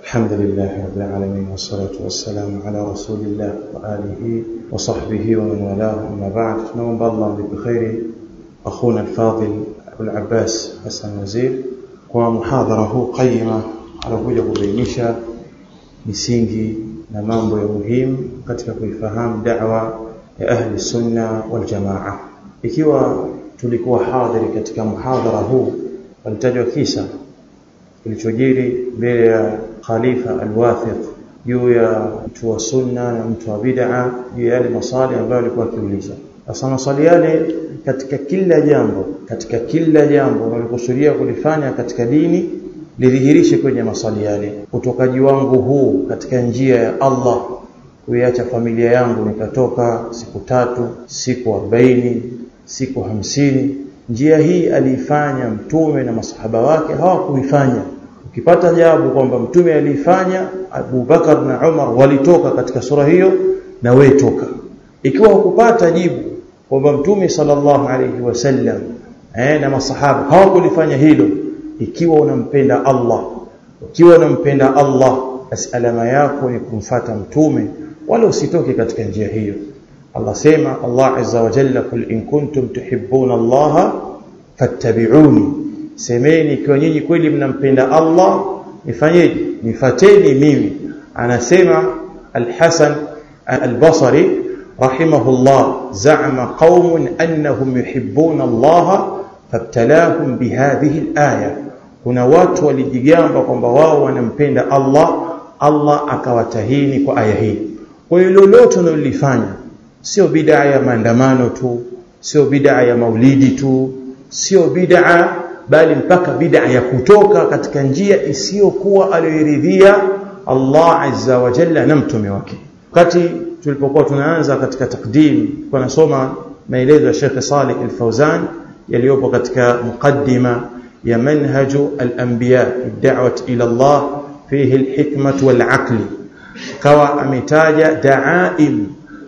الحمد لله رب العالمين والصلاة والسلام على رسول الله وآله وصحبه ومن والاه. أما بعد، نوم الله بخير أخونا الفاضل أبو العباس حسن وزير ومحاضرة قيمة على kuja kubainisha misingi na mambo ya muhimu katika kuifahamu da'wa ya ahli sunna wal jamaa. Ikiwa tulikuwa hadhiri katika muhadhara huu, walitajwa kisa kilichojiri mbele ya Khalifa al-Wathiq juu ya mtu wa sunna na mtu wa bid'a, juu ya yale maswali ambayo alikuwa akiuliza. Sasa maswali yale katika kila jambo unalokusudia kulifanya katika dini, lidhihirishe kwenye maswali yale. Utokaji wangu huu katika njia ya Allah, kuiacha familia yangu nikatoka siku 3, siku 40, siku 50, njia hii aliifanya Mtume na masahaba wake hawakuifanya. Ukipata jawabu kwamba Mtume aliifanya, Abu Bakar na Umar walitoka katika sura hiyo, na wewe toka. Ikiwa hukupata jibu kwamba Mtume sallallahu alayhi wasallam na masahaba hawakulifanya hilo, ikiwa unampenda Allah, alama yako ni kumfuata Mtume, wala usitoke katika njia hiyo. Allah sema, Allah azza wa jalla, kul in kuntum tuhibbuna Allah fattabi'uni, semeni ikiwa nyinyi kweli mnampenda Allah, nifanyeje? Nifuateni mimi. Anasema Al-Hasan Al-Basri rahimahullah, za'ama qaumun annahum yuhibbuna Allah fabtalahum bihadhihi al-aya, kuna watu walijigamba kwamba wao wanampenda Allah akawatahini kwa aya hii. Kwa hiyo lolote unalofanya, sio bid'a ya maandamano tu, sio bid'a ya maulidi tu, sio bid'a, bali mpaka bid'a ya kutoka katika njia isiyokuwa aliyoridhia Allah azza wa jalla na mtume wake. Wakati tulipokuwa tunaanza katika takdim, kwa nasoma maelezo ya Sheikh Saleh Al-Fawzan yaliyopo katika mukaddima ya manhaju al-anbiya fi da'wati ila Allah fihi al-hikmah wal-aql, kawa ametaja da'aim,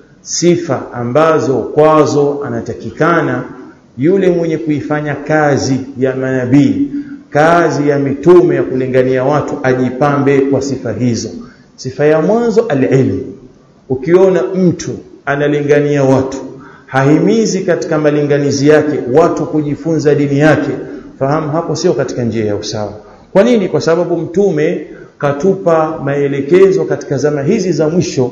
sifa ambazo kwazo anatakikana yule mwenye kuifanya kazi ya manabii, kazi ya mitume ya kulingania watu, ajipambe kwa sifa hizo. Sifa ya mwanzo al-ilm. Ukiona mtu analingania watu, hahimizi katika malinganizi yake watu kujifunza dini yake, fahamu hapo sio katika njia ya usawa. Kwa nini? Kwa sababu Mtume katupa maelekezo katika zama hizi za mwisho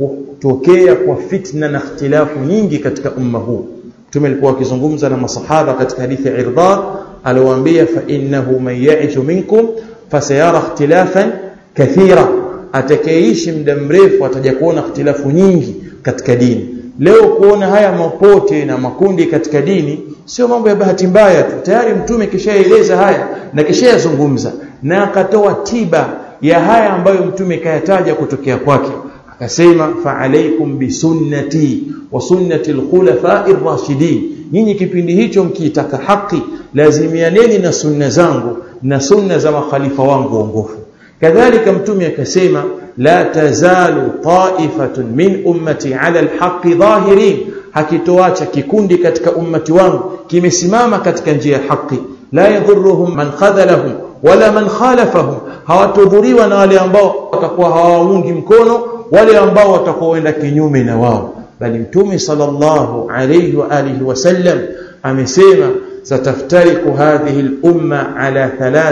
kutokea kwa fitna na ikhtilafu nyingi katika umma huu. Mtume alikuwa akizungumza na masahaba katika hadithi ya Irbad, aliwaambia, fa innahu man ya'ishu minkum fasayara ikhtilafan kathira, atakayeishi muda mrefu ataja kuona ikhtilafu nyingi katika dini. Leo kuona haya mapote na makundi katika dini sio mambo ya bahati mbaya tu, tayari Mtume kishaeleza haya na kishayazungumza, na akatoa tiba ya haya ambayo Mtume kayataja kutokea kwake. Akasema, fa alaykum bi sunnati wa sunnati al-khulafa'ir rashidin, nyinyi kipindi hicho mkiitaka haki, lazimianeni na sunna zangu na sunna za makhalifa wangu waongofu. Kadhalika Mtume akasema, la tazalu ta'ifatun min ummati 'ala al-haqqi dhahirin, hakitoacha kikundi katika ummati wangu kimesimama katika njia ya haki, la yadhurruhum man khadhalahum wala man khalafahum, hawatudhuriwa na wale ambao watakuwa hawaungi mkono, wale ambao watakoenda kinyume na wao. Bali Mtume sallallahu alayhi wa alihi wasallam amesema, sataftariku hadhihi al-umma ala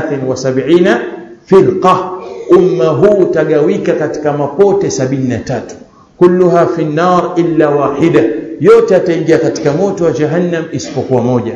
73 firqa, umma huu tagawika katika mapote 73, kulluha fi an-nar illa wahida, yote ataingia katika moto wa jahannam isipokuwa moja.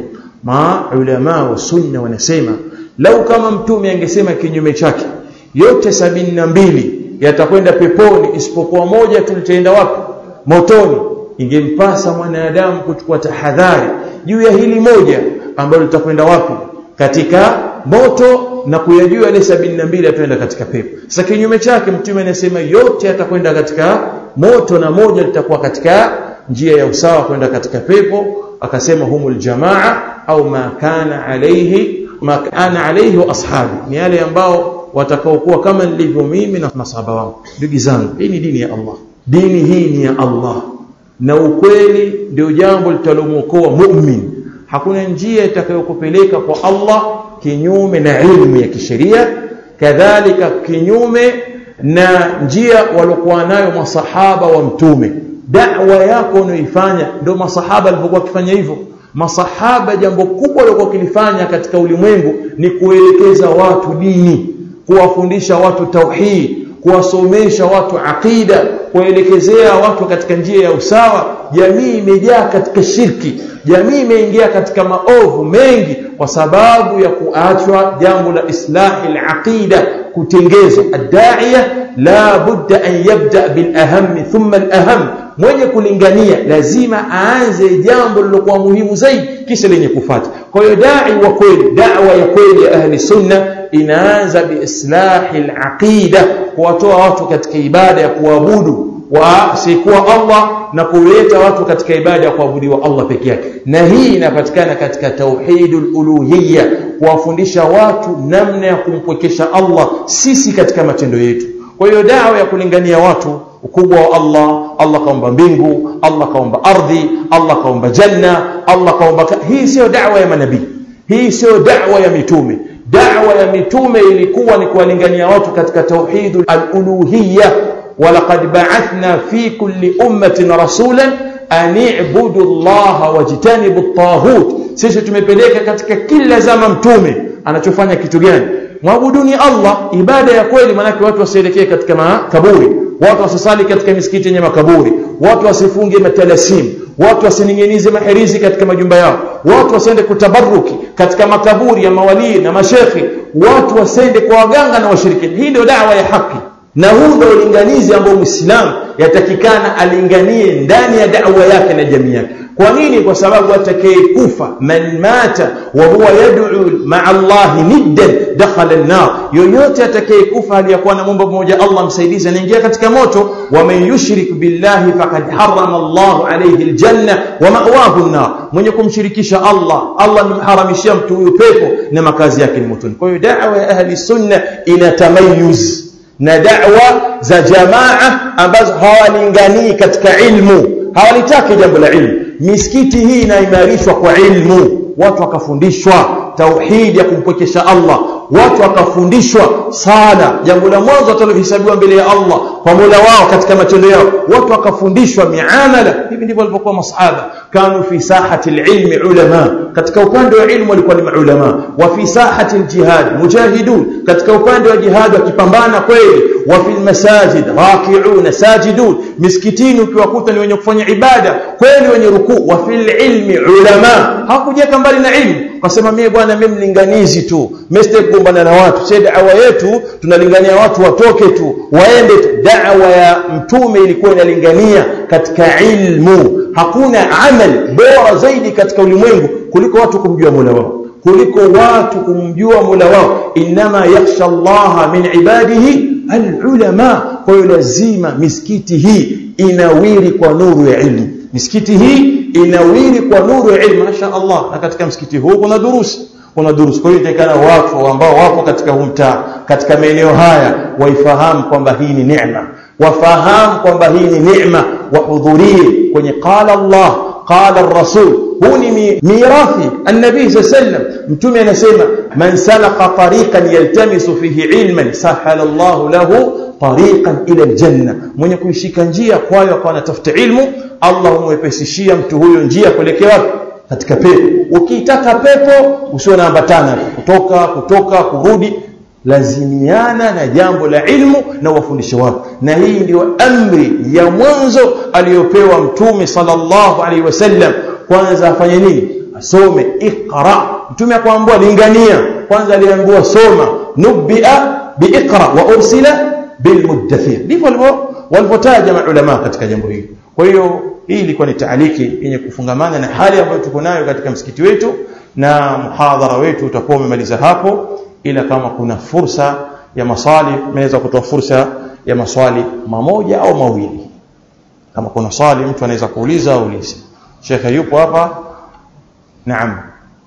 Ulama wa sunna wanasema, lau kama Mtume angesema kinyume chake, yote 72 yatakwenda peponi isipokuwa moja tu litaenda wapi? Motoni. Ingempasa mwanadamu kuchukua tahadhari juu ya hili moja ambalo litakwenda wapi? Katika moto, na kuyajua ile 72 yataenda katika pepo. Sasa kinyume chake Mtume anasema yote yatakwenda katika moto na moja litakuwa katika njia ya usawa kwenda katika pepo. Akasema humul jamaa au ma kana alayhi wa ashabi, ni yale ambao watakaokuwa kama nilivyo mimi na masahaba wangu. Ndugu zangu, hii ni dini ya Allah, dini hii ni ya Allah, na ukweli ndio jambo litalomuokoa mu'min. Hakuna njia itakayokupeleka kwa Allah kinyume na ilmu ya kisheria, kadhalika kinyume na njia waliokuwa nayo masahaba wa mtume. Da'wa yako unaifanya ndio masahaba walivyokuwa wakifanya hivyo. Masahaba jambo kubwa walikuwa wakilifanya katika ulimwengu ni kuelekeza watu dini, kuwafundisha watu tauhid, kuwasomesha watu aqida, kuelekezea watu katika njia ya usawa. Jamii imejaa katika shirki, jamii imeingia katika maovu mengi kwa sababu ya kuachwa jambo la islahi al-aqida, kutengezwa. Ad-da'iya la budda an yabda bil aham thumma al aham. Mwenye kulingania lazima aanze jambo lilokuwa muhimu zaidi kisha lenye kufuata. Kwa hiyo dai wa kweli, da'wa ya kweli ya ahli sunna inaanza bi islahi al-aqida, kuwatoa watu katika ibada ya kuabudu wa sikuwa Allah na kuleta watu katika ibada ya kuabudiwa Allah peke yake. Na hii inapatikana katika tauhidul uluhiyya, kuwafundisha watu namna ya kumpwekesha Allah sisi katika matendo yetu. Kwa hiyo da'wa ya kulingania watu ukubwa wa Allah, Allah kaumba mbingu, Allah kaumba ardhi, Allah kaumba janna, Allah kaumba, hii sio da'wa ya manabii, hii sio da'wa ya mitume. Da'wa ya mitume ilikuwa ni kuwalingania watu katika tauhidul uluhiyya. ولقد بعثنا في كل أمة رسولا أن اعبدوا الله واجتنبوا الطاغوت. sisi tumepeleka katika kila zama mtume anachofanya kitu gani? Muabuduni Allah, ibada ya kweli. Maana watu wasielekee katika makaburi, watu wasisali katika misikiti yenye makaburi, watu wasifunge matalasim, watu wasiningenize mahirizi katika majumba yao, watu wasiende kutabaruki katika makaburi ya mawali na mashekhi, watu wasiende kwa waganga na washirikina. Hii ndio da'wa ya haki. Na huu ndio ulinganizi ambao Muislamu yatakikana alinganie ndani ya da'wa yake na jamii yake. Kwa nini? Kwa sababu atakayekufa, man mata wa huwa yad'u ma'a Allah niddan dakhala an-nar, yoyote atakayekufa aliyakuwa na Mungu mmoja Allah msaidizi anaingia katika moto. Wa man yushrik billahi faqad harrama Allah alayhi al-janna wa ma'wahu an-nar, mwenye kumshirikisha Allah, Allah nimharamishia mtu huyo pepo na makazi yake ni motoni. Kwa hiyo da'wa ya ahli sunna ina tamayuz na da'wa za jamaa ambazo hawalinganii katika ilmu, hawalitaki jambo la ilmu. Misikiti hii inaimarishwa kwa ilmu, watu wakafundishwa tauhid ya kumpwekesha Allah, watu wakafundishwa sala, jambo la mwanzo watalohesabiwa mbele ya Allah kwa Mola wao katika matendo yao, watu wakafundishwa miamala. Hivi ndivyo walivyokuwa masahaba. Kanu fi sahati alilmi ulama, katika upande wa ilmu walikuwa ni maulama. Wa fi sahati aljihad mujahidun, katika upande wa jihad wakipambana kweli. Wa fil masajid raki'un sajidun, miskitini ukiwakuta ni wenye kufanya ibada kweli, wenye rukuu. Wa fil ilmi ulama, hakujeka mbali na ilmu kasema mimi bwana mimi mlinganizi tu, mimi kugombana na watu. Sisi da'wa yetu tunalingania watu watoke tu waende tu. Da'wa ya mtume ilikuwa inalingania katika ilmu. Hakuna amal bora zaidi katika ulimwengu kuliko watu kumjua Mola wao, kuliko watu kumjua Mola wao. Inma yakhsha Allah min ibadihi alulama. Kwa hiyo lazima misikiti hii inawiri kwa nuru ya ilmu, misikiti hii inawiri kwa nuru ya ilmu. Masha Allah, na katika msikiti huu kuna durusi. Kwa hiyo itakana watu ambao wapo katika mtaa, katika maeneo haya, waifahamu kwamba hii ni neema, wafahamu kwamba hii ni neema, wahudhurie kwenye qala Allah qala ar-rasul. Huu ni mirathi an-nabii sallallahu alayhi wasallam. Mtume anasema man salaka tariqan yaltamisu fihi ilman sahala Allah lahu tariqan ila al-janna, mwenye kuishika njia kwayo kwa anatafuta ilmu, Allah humwepesishia mtu huyo njia kuelekea wapi? Katika pepo. Ukitaka pepo usiwe naambatana kutoka kurudi, lazimiana na jambo la ilmu na wafundishe watu. Na hii ndio amri ya mwanzo aliyopewa Mtume sallallahu alaihi wasallam. Kwanza afanye nini? Asome, iqra. Mtume akaambiwa lingania, kwanza aliambiwa soma, nubia biiqra wa ursila bilmuddathir. Ndivyo walivyotaja maulama katika jambo hili. Kwa hiyo hii ilikuwa ni taaliki yenye kufungamana na hali ambayo tuko nayo katika msikiti wetu, na muhadhara wetu utakuwa umemaliza hapo. Ila kama kuna fursa ya maswali, naweza kutoa fursa ya maswali mamoja au mawili. Kama kuna swali mtu anaweza kuuliza au ulize. Sheikh yupo hapa? Naam.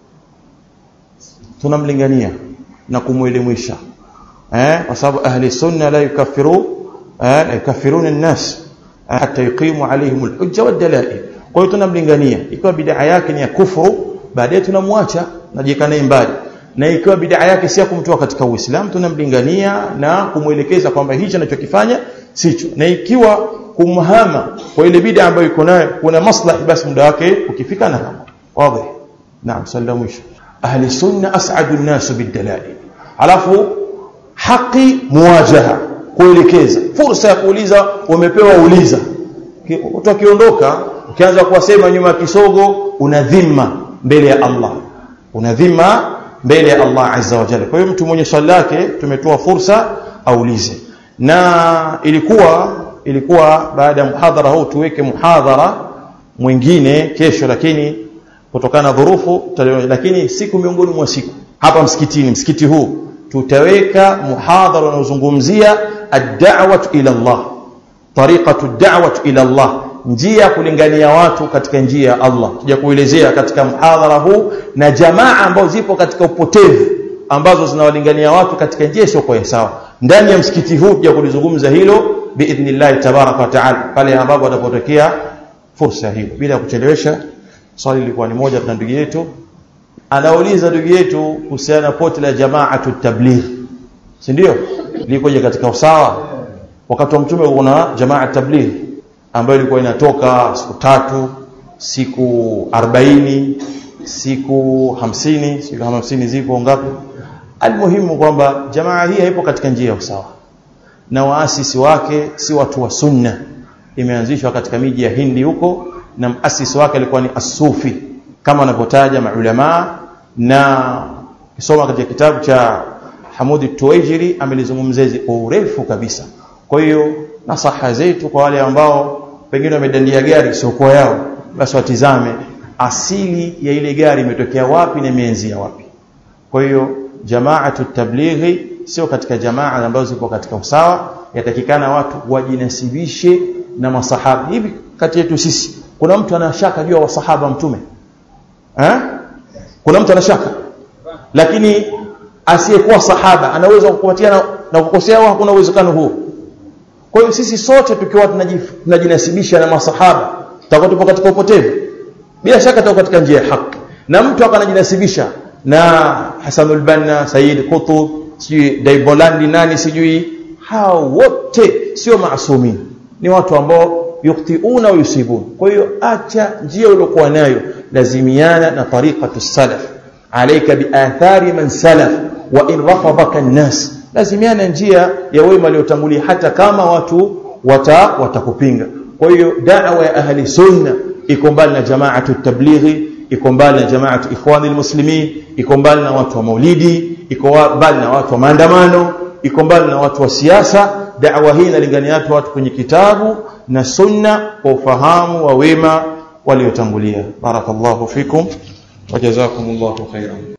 Tunamlingania na kumuelimisha. Kwa sababu ahli sunna la yukaffiruna an-nas hatta yuqimu alayhim al-hujja wad-dalail. Kwa hiyo tunamlingania, ikiwa bid'a yake ni ya kufuru, baadaye tunamwacha, najika naye mbali. na ikiwa bid'a yake si ya kumtoa katika Uislamu, tunamlingania na kumuelekeza kwamba hicho anachokifanya sicho, na ikiwa kumhama kwa ile bid'a ambayo iko nayo kuna maslahi, basi muda wake ukifika na hama. Wazi? Naam, salamu alaykum. Ahli sunna as'adu an-nas bid-dalail. Alafu haki muwajaha, kuelekeza. Fursa ya kuuliza umepewa, uliza. Utakiondoka ukianza kuwasema nyuma kisogo, unadhima mbele ya Allah. Unadhima mbele ya Allah azza wa jalla. Kwa hiyo mtu mwenye swali lake tumetoa fursa aulize. Na ilikuwa baada ya muhadhara huu tuweke muhadhara mwingine kesho, lakini kutokana na dhurufu, lakini siku miongoni mwa siku hapa msikiti huu tutaweka muhadhara unaozungumzia ad-da'watu ila Allah, tariqatu ad-da'watu ila Allah, njia kulingania watu katika njia ya Allah. Tuja kuelezea katika muhadhara huu na jamaa ambao zipo katika upotevu ambazo zinawalingania watu katika njia sio kwa sawa. Ndani ya msikiti huu tuja kulizungumza hilo biidhnillah tabaraka wa taala pale ambapo atapotokea fursa hiyo. Bila kuchelewesha, swali lilikuwa ni moja. Tuna ndugu yetu anauliza, ndugu yetu kuhusiana na poti la Jamaatu Tabligh, si ndio likoje katika usawa? Wakati wa mtume kuna Jamaat Tabligh ambayo ilikuwa inatoka siku 3, siku 40, siku 50, siku 50 zipo ngapi? Almuhimu kwamba jamaa hii haipo katika njia ya usawa, na waasisi wake si watu wa sunna. Imeanzishwa katika miji ya Hindi huko, na muasisi wake alikuwa ni as-Sufi kama wanavyotaja maulama, na kisoma katika kitabu cha Hamudi Tuwaijiri amelizungumzia kwa urefu kabisa. Kwa hiyo nasaha zetu kwa wale ambao pengine wamedandia gari sio kwa yao, basi watizame asili ya ile gari imetokea wapi na imeanzia wapi. Kwa hiyo Jamaatu Tablighi sio katika jamaa ambazo zipo katika usawa. Yatakikana watu wajinasibishe na masahaba. Hivi kati yetu sisi kuna mtu anashaka juu ya wasahaba mtume? Kuna mtu anashaka? Lakini asiyekuwa sahaba anaweza kukupatia na kukosea, au hakuna uwezekano huo? Kwa hiyo sisi sote tukiwa tunajinasibisha na masahaba tutakuwa tupo katika upotevu. Bila shaka tutakuwa katika njia ya haki. Na mtu akanajinasibisha na Hasanul Banna, Sayyid Qutb, sijui Daibolandi nani sijui, hao wote sio maasumi, ni watu ambao yukhtiuna wa yusibun. Kwa hiyo acha njia uliyokuwa nayo, lazimiana na tariqatu salaf, alayka bi athari man salaf wa in rafadaka an-nas. Lazimiana njia ya wema waliotangulia hata kama watu watakupinga. Kwa hiyo da'wa ya ahli sunna iko mbali na Jamaatu Tablighi, iko mbali na Jamaatu Ikhwanil Muslimin, iko mbali na watu wa maulidi, iko mbali na watu wa maandamano, iko mbali na watu wa siasa. Da'wa hii inalingania watu kwenye kitabu na sunna kwa ufahamu wa wema waliotangulia. Barakallahu fikum wa jazakumullahu khairan.